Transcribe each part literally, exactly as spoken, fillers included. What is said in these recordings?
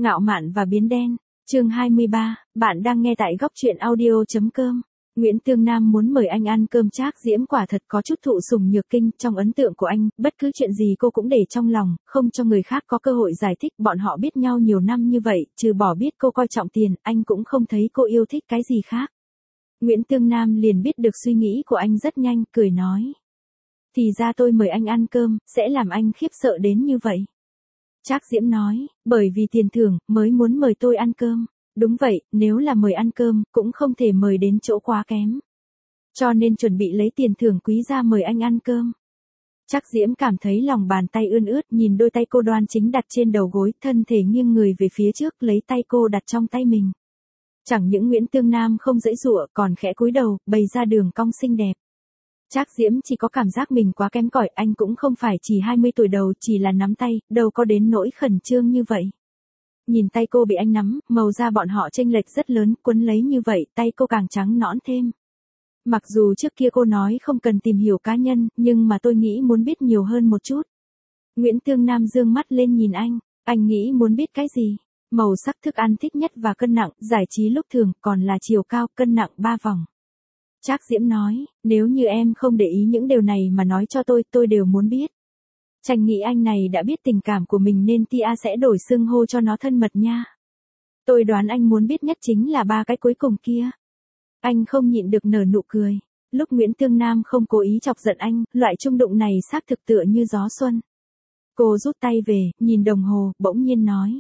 Ngạo mạn và biến đen. Chương hai mươi ba, bạn đang nghe tại góc truyện audio chấm com. Nguyễn Tương Nam muốn mời anh ăn cơm Trác Diễm quả thật có chút thụ sủng nhược kinh, trong ấn tượng của anh, bất cứ chuyện gì cô cũng để trong lòng, không cho người khác có cơ hội giải thích. Bọn họ biết nhau nhiều năm như vậy, trừ bỏ biết cô coi trọng tiền, anh cũng không thấy cô yêu thích cái gì khác. Nguyễn Tương Nam liền biết được suy nghĩ của anh rất nhanh, cười nói. Thì ra tôi mời anh ăn cơm, sẽ làm anh khiếp sợ đến như vậy. Trác Diễm nói, bởi vì tiền thưởng, mới muốn mời tôi ăn cơm. Đúng vậy, nếu là mời ăn cơm, cũng không thể mời đến chỗ quá kém. Cho nên chuẩn bị lấy tiền thưởng quý ra mời anh ăn cơm. Trác Diễm cảm thấy lòng bàn tay ươn ướt, nhìn đôi tay cô đoan chính đặt trên đầu gối, thân thể nghiêng người về phía trước, lấy tay cô đặt trong tay mình. Chẳng những Nguyễn Tương Nam không giãy giụa, còn khẽ cúi đầu, bày ra đường cong xinh đẹp. Trác Diễm chỉ có cảm giác mình quá kém cỏi, anh cũng không phải chỉ hai mươi tuổi đầu, chỉ là nắm tay, đâu có đến nỗi khẩn trương như vậy. Nhìn tay cô bị anh nắm, màu da bọn họ chênh lệch rất lớn, quấn lấy như vậy, tay cô càng trắng nõn thêm. Mặc dù trước kia cô nói không cần tìm hiểu cá nhân, nhưng mà tôi nghĩ muốn biết nhiều hơn một chút. Nguyễn Tương Nam dương mắt lên nhìn anh, anh nghĩ muốn biết cái gì? Màu sắc thức ăn thích nhất và cân nặng, giải trí lúc thường, còn là chiều cao, cân nặng ba vòng. Trác Diễm nói, nếu như em không để ý những điều này mà nói cho tôi, tôi đều muốn biết. Tranh nghĩ anh này đã biết tình cảm của mình nên Tia sẽ đổi xưng hô cho nó thân mật nha. Tôi đoán anh muốn biết nhất chính là ba cái cuối cùng kia. Anh không nhịn được nở nụ cười. Lúc Nguyễn Tương Nam không cố ý chọc giận anh, loại trung đụng này xác thực tựa như gió xuân. Cô rút tay về, nhìn đồng hồ, bỗng nhiên nói.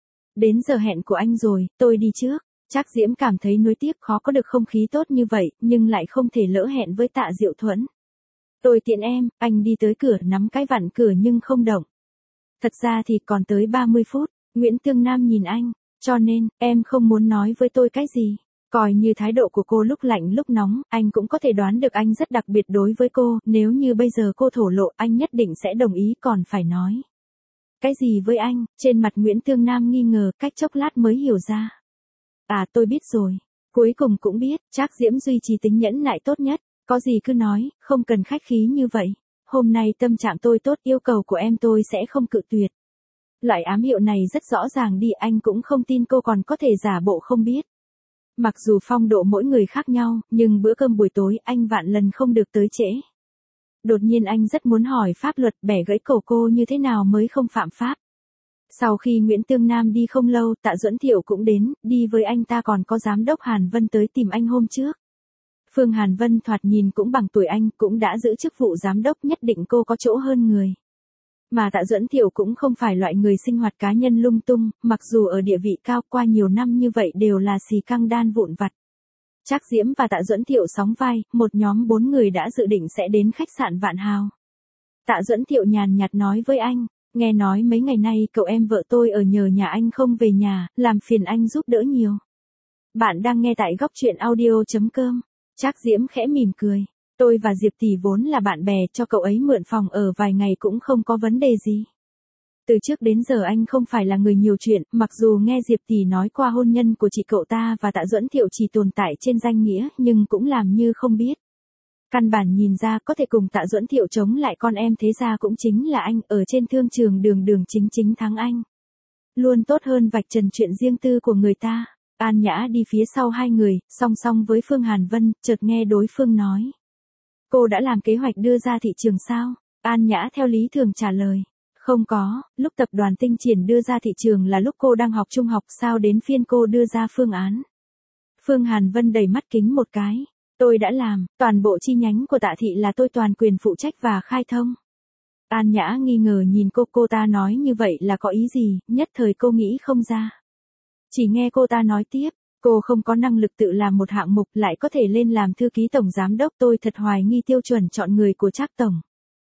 Đến giờ hẹn của anh rồi, tôi đi trước. Trác Diễm cảm thấy nuối tiếc khó có được không khí tốt như vậy, nhưng lại không thể lỡ hẹn với Tạ Diệu Thuẫn. Tôi tiện em, anh đi tới cửa nắm cái vặn cửa nhưng không động. Thật ra thì còn tới ba mươi phút, Nguyễn Tương Nam nhìn anh, cho nên, em không muốn nói với tôi cái gì. Coi như thái độ của cô lúc lạnh lúc nóng, anh cũng có thể đoán được anh rất đặc biệt đối với cô, nếu như bây giờ cô thổ lộ anh nhất định sẽ đồng ý còn phải nói. Cái gì với anh, trên mặt Nguyễn Tương Nam nghi ngờ, cách chốc lát mới hiểu ra. À tôi biết rồi, cuối cùng cũng biết, Trác Diễm duy trì tính nhẫn nại tốt nhất. Có gì cứ nói, không cần khách khí như vậy. Hôm nay tâm trạng tôi tốt, yêu cầu của em tôi sẽ không cự tuyệt. Loại ám hiệu này rất rõ ràng đi, anh cũng không tin cô còn có thể giả bộ không biết. Mặc dù phong độ mỗi người khác nhau, nhưng bữa cơm buổi tối anh vạn lần không được tới trễ. Đột nhiên anh rất muốn hỏi pháp luật bẻ gãy cổ cô như thế nào mới không phạm pháp. Sau khi Nguyễn Tương Nam đi không lâu, Tạ Duẫn Thiệu cũng đến, đi với anh ta còn có giám đốc Hàn Vân tới tìm anh hôm trước. Phương Hàn Vân thoạt nhìn cũng bằng tuổi anh, cũng đã giữ chức vụ giám đốc, nhất định cô có chỗ hơn người. Mà Tạ Duẫn Thiệu cũng không phải loại người sinh hoạt cá nhân lung tung, mặc dù ở địa vị cao qua nhiều năm như vậy đều là xì căng đan vụn vặt. Trác Diễm và Tạ Duẫn Thiệu sóng vai, một nhóm bốn người đã dự định sẽ đến khách sạn Vạn Hào. Tạ Duẫn Thiệu nhàn nhạt nói với anh, nghe nói mấy ngày nay cậu em vợ tôi ở nhờ nhà anh không về nhà, làm phiền anh giúp đỡ nhiều. Bạn đang nghe tại góc truyện audio chấm com. Trác Diễm khẽ mỉm cười. Tôi và Diệp Tỷ vốn là bạn bè, cho cậu ấy mượn phòng ở vài ngày cũng không có vấn đề gì. Từ trước đến giờ anh không phải là người nhiều chuyện, mặc dù nghe Diệp Tỷ nói qua hôn nhân của chị cậu ta và Tạ Duẫn Thiệu chỉ tồn tại trên danh nghĩa, nhưng cũng làm như không biết. Căn bản nhìn ra có thể cùng Tạ Duẫn Thiệu chống lại con em thế gia cũng chính là anh, ở trên thương trường đường đường chính chính thắng anh. Luôn tốt hơn vạch trần chuyện riêng tư của người ta. An Nhã đi phía sau hai người, song song với Phương Hàn Vân, chợt nghe đối phương nói. Cô đã làm kế hoạch đưa ra thị trường sao? An Nhã theo lý thường trả lời. Không có, lúc tập đoàn Tinh Triển đưa ra thị trường là lúc cô đang học trung học, sao đến phiên cô đưa ra phương án? Phương Hàn Vân đầy mắt kính một cái. Tôi đã làm, toàn bộ chi nhánh của Tạ thị là tôi toàn quyền phụ trách và khai thông. An Nhã nghi ngờ nhìn cô, cô ta nói như vậy là có ý gì, nhất thời cô nghĩ không ra. Chỉ nghe cô ta nói tiếp, cô không có năng lực tự làm một hạng mục lại có thể lên làm thư ký tổng giám đốc, tôi thật hoài nghi tiêu chuẩn chọn người của Trác tổng.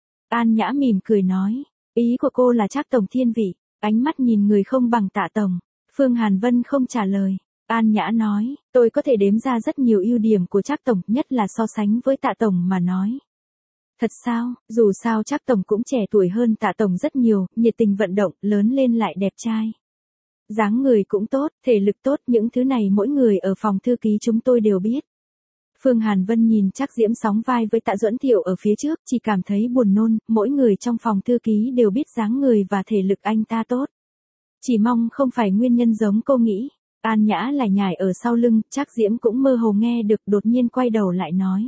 An Nhã mỉm cười nói, ý của cô là Trác tổng thiên vị, ánh mắt nhìn người không bằng Tạ tổng. Phương Hàn Vân không trả lời. An Nhã nói, tôi có thể đếm ra rất nhiều ưu điểm của Trác tổng, nhất là so sánh với Tạ tổng mà nói. Thật sao, dù sao Trác tổng cũng trẻ tuổi hơn Tạ tổng rất nhiều, nhiệt tình vận động, lớn lên lại đẹp trai. Dáng người cũng tốt, thể lực tốt, những thứ này mỗi người ở phòng thư ký chúng tôi đều biết. Phương Hàn Vân nhìn Trác Diễm sóng vai với Tạ Duẫn Thiệu ở phía trước, chỉ cảm thấy buồn nôn, mỗi người trong phòng thư ký đều biết dáng người và thể lực anh ta tốt. Chỉ mong không phải nguyên nhân giống cô nghĩ. An Nhã lải nhải ở sau lưng, Trác Diễm cũng mơ hồ nghe được, đột nhiên quay đầu lại nói.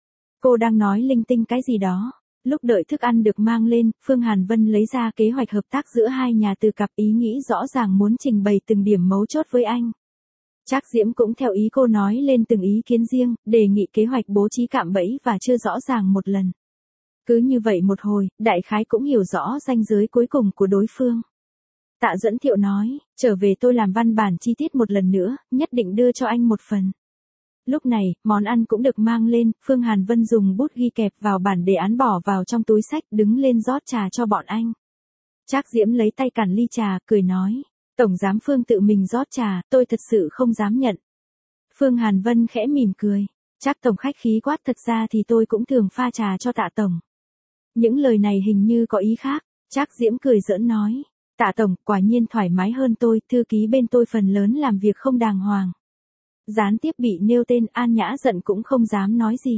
Cô đang nói linh tinh cái gì đó. Lúc đợi thức ăn được mang lên, Phương Hàn Vân lấy ra kế hoạch hợp tác giữa hai nhà từ cặp, ý nghĩ rõ ràng muốn trình bày từng điểm mấu chốt với anh. Trác Diễm cũng theo ý cô nói lên từng ý kiến riêng, đề nghị kế hoạch bố trí cạm bẫy và chưa rõ ràng một lần. Cứ như vậy một hồi, đại khái cũng hiểu rõ ranh giới cuối cùng của đối phương. Tạ Duẫn Thiệu nói, trở về tôi làm văn bản chi tiết một lần nữa, nhất định đưa cho anh một phần. Lúc này, món ăn cũng được mang lên, Phương Hàn Vân dùng bút ghi kẹp vào bản đề án bỏ vào trong túi sách, đứng lên rót trà cho bọn anh. Trác Diễm lấy tay cản ly trà, cười nói, Tổng giám Phương tự mình rót trà, tôi thật sự không dám nhận. Phương Hàn Vân khẽ mỉm cười, Trác Tổng khách khí quá, thật ra thì tôi cũng thường pha trà cho Tạ Tổng. Những lời này hình như có ý khác, Trác Diễm cười giỡn nói, Tạ Tổng quả nhiên thoải mái hơn tôi, thư ký bên tôi phần lớn làm việc không đàng hoàng. Gián tiếp bị nêu tên, An Nhã giận cũng không dám nói gì.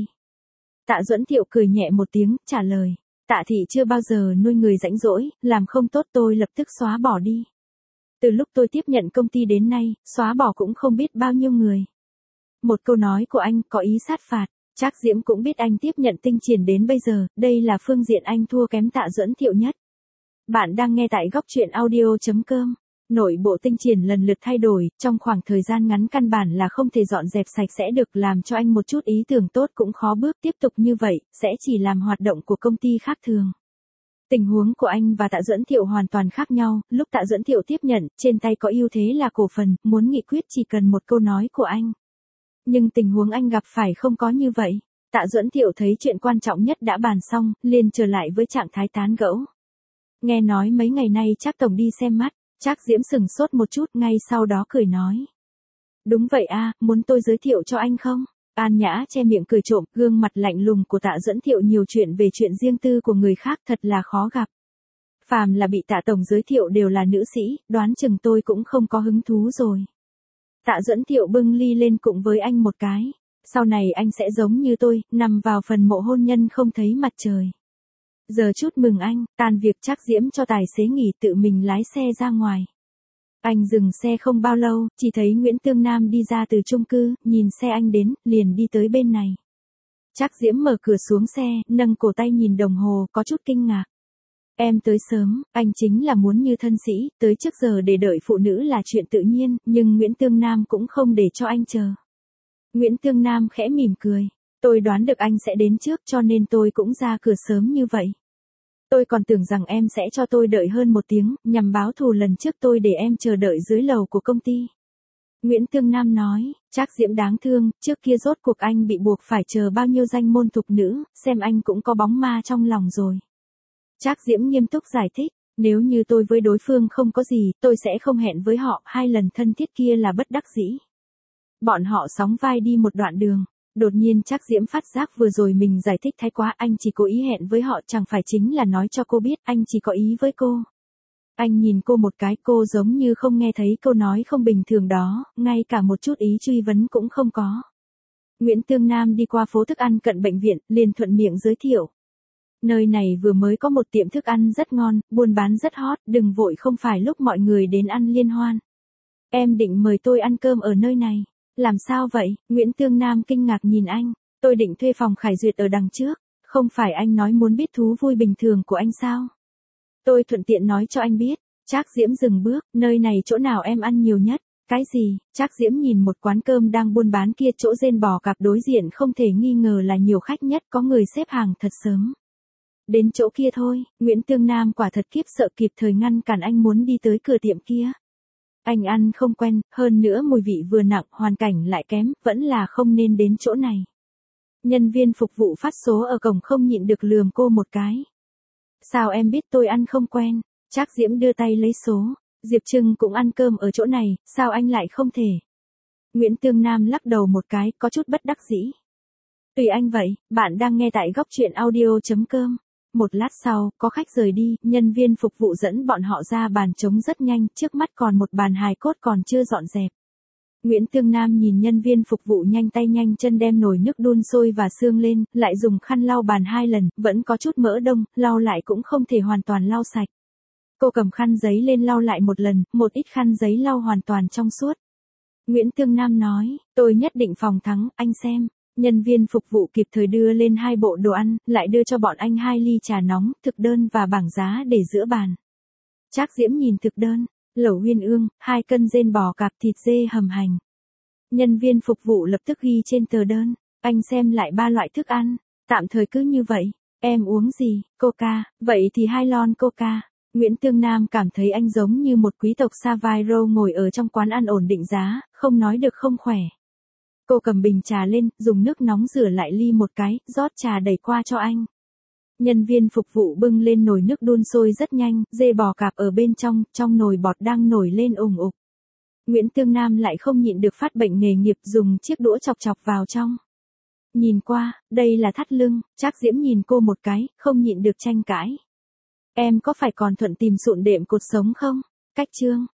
Tạ Duẫn Thiệu cười nhẹ một tiếng, trả lời, Tạ thị chưa bao giờ nuôi người rãnh rỗi, làm không tốt tôi lập tức xóa bỏ đi. Từ lúc tôi tiếp nhận công ty đến nay, xóa bỏ cũng không biết bao nhiêu người. Một câu nói của anh có ý sát phạt, Trác Diễm cũng biết anh tiếp nhận Tinh Triển đến bây giờ, đây là phương diện anh thua kém Tạ Duẫn Thiệu nhất. Bạn đang nghe tại góc truyện audio chấm com. Nội bộ Tinh Triển lần lượt thay đổi, trong khoảng thời gian ngắn căn bản là không thể dọn dẹp sạch sẽ được, làm cho anh một chút ý tưởng tốt cũng khó bước tiếp tục như vậy, sẽ chỉ làm hoạt động của công ty khác thường. Tình huống của anh và Tạ Duẫn Thiệu hoàn toàn khác nhau, lúc Tạ Duẫn Thiệu tiếp nhận, trên tay có ưu thế là cổ phần, muốn nghị quyết chỉ cần một câu nói của anh. Nhưng tình huống anh gặp phải không có như vậy. Tạ Duẫn Thiệu thấy chuyện quan trọng nhất đã bàn xong, liền trở lại với trạng thái tán gẫu. Nghe nói mấy ngày nay Trác Tổng đi xem mắt. Trác Diễm sừng sốt một chút, ngay sau đó cười nói. Đúng vậy a, muốn tôi giới thiệu cho anh không? An Nhã che miệng cười trộm, gương mặt lạnh lùng của Tạ Duẫn Thiệu nhiều chuyện về chuyện riêng tư của người khác thật là khó gặp. Phàm là bị Tạ Tổng giới thiệu đều là nữ sĩ, đoán chừng tôi cũng không có hứng thú rồi. Tạ Duẫn Thiệu bưng ly lên cùng với anh một cái. Sau này anh sẽ giống như tôi, nằm vào phần mộ hôn nhân không thấy mặt trời. Giờ chúc mừng anh, tan việc Trác Diễm cho tài xế nghỉ tự mình lái xe ra ngoài. Anh dừng xe không bao lâu, chỉ thấy Nguyễn Tương Nam đi ra từ chung cư, nhìn xe anh đến, liền đi tới bên này. Trác Diễm mở cửa xuống xe, nâng cổ tay nhìn đồng hồ, có chút kinh ngạc. Em tới sớm, anh chính là muốn như thân sĩ, tới trước giờ để đợi phụ nữ là chuyện tự nhiên, nhưng Nguyễn Tương Nam cũng không để cho anh chờ. Nguyễn Tương Nam khẽ mỉm cười. Tôi đoán được anh sẽ đến trước cho nên tôi cũng ra cửa sớm như vậy. Tôi còn tưởng rằng em sẽ cho tôi đợi hơn một tiếng, nhằm báo thù lần trước tôi để em chờ đợi dưới lầu của công ty. Nguyễn Tương Nam nói, Trác Diễm đáng thương, trước kia rốt cuộc anh bị buộc phải chờ bao nhiêu danh môn thục nữ, xem anh cũng có bóng ma trong lòng rồi. Trác Diễm nghiêm túc giải thích, nếu như tôi với đối phương không có gì, tôi sẽ không hẹn với họ, hai lần thân thiết kia là bất đắc dĩ. Bọn họ sóng vai đi một đoạn đường. Đột nhiên Trác Diễm phát giác vừa rồi mình giải thích thái quá, anh chỉ cố ý hẹn với họ, chẳng phải chính là nói cho cô biết anh chỉ có ý với cô. Anh nhìn cô một cái, cô giống như không nghe thấy câu nói không bình thường đó, ngay cả một chút ý truy vấn cũng không có. Nguyễn Tương Nam đi qua phố thức ăn cận bệnh viện, liền thuận miệng giới thiệu. Nơi này vừa mới có một tiệm thức ăn rất ngon, buôn bán rất hot, đừng vội, không phải lúc mọi người đến ăn liên hoan. Em định mời tôi ăn cơm ở nơi này. Làm sao vậy? Nguyễn Tương Nam kinh ngạc nhìn anh. Tôi định thuê phòng Khải Duyệt ở đằng trước. Không phải anh nói muốn biết thú vui bình thường của anh sao? Tôi thuận tiện nói cho anh biết. Trác Diễm dừng bước, nơi này chỗ nào em ăn nhiều nhất? Cái gì? Trác Diễm nhìn một quán cơm đang buôn bán kia, chỗ rên bò cạp đối diện không thể nghi ngờ là nhiều khách nhất, có người xếp hàng thật sớm. Đến chỗ kia thôi, Nguyễn Tương Nam quả thật khiếp sợ, kịp thời ngăn cản anh muốn đi tới cửa tiệm kia. Anh ăn không quen, hơn nữa mùi vị vừa nặng, hoàn cảnh lại kém, vẫn là không nên đến chỗ này. Nhân viên phục vụ phát số ở cổng không nhịn được lườm cô một cái. Sao em biết tôi ăn không quen? Trác Diễm đưa tay lấy số. Diệp Trưng cũng ăn cơm ở chỗ này, sao anh lại không thể? Nguyễn Tương Nam lắc đầu một cái, có chút bất đắc dĩ. Tùy anh vậy, bạn đang nghe tại góc truyện audio chấm com. Một lát sau, có khách rời đi, nhân viên phục vụ dẫn bọn họ ra bàn trống rất nhanh, trước mắt còn một bàn hài cốt còn chưa dọn dẹp. Nguyễn Tương Nam nhìn nhân viên phục vụ nhanh tay nhanh chân đem nồi nước đun sôi và xương lên, lại dùng khăn lau bàn hai lần, vẫn có chút mỡ đông, lau lại cũng không thể hoàn toàn lau sạch. Cô cầm khăn giấy lên lau lại một lần, một ít khăn giấy lau hoàn toàn trong suốt. Nguyễn Tương Nam nói, tôi nhất định phòng thắng, anh xem. Nhân viên phục vụ kịp thời đưa lên hai bộ đồ ăn, lại đưa cho bọn anh hai ly trà nóng, thực đơn và bảng giá để giữa bàn. Trác Diễm nhìn thực đơn, lẩu uyên ương, hai cân rên bò cạp thịt dê hầm hành. Nhân viên phục vụ lập tức ghi trên tờ đơn, anh xem lại ba loại thức ăn, tạm thời cứ như vậy, em uống gì, coca, vậy thì hai lon coca. Nguyễn Tương Nam cảm thấy anh giống như một quý tộc Savairo ngồi ở trong quán ăn ổn định giá, không nói được không khỏe. Cô cầm bình trà lên, dùng nước nóng rửa lại ly một cái, rót trà đẩy qua cho anh. Nhân viên phục vụ bưng lên nồi nước đun sôi rất nhanh, dê bò cạp ở bên trong, trong nồi bọt đang nổi lên ùng ục. Nguyễn Tương Nam lại không nhịn được phát bệnh nghề nghiệp, dùng chiếc đũa chọc chọc vào trong. Nhìn qua, đây là thắt lưng, Trác Diễm nhìn cô một cái, không nhịn được tranh cãi. Em có phải còn thuận tìm sụn đệm cột sống không? Cách chương.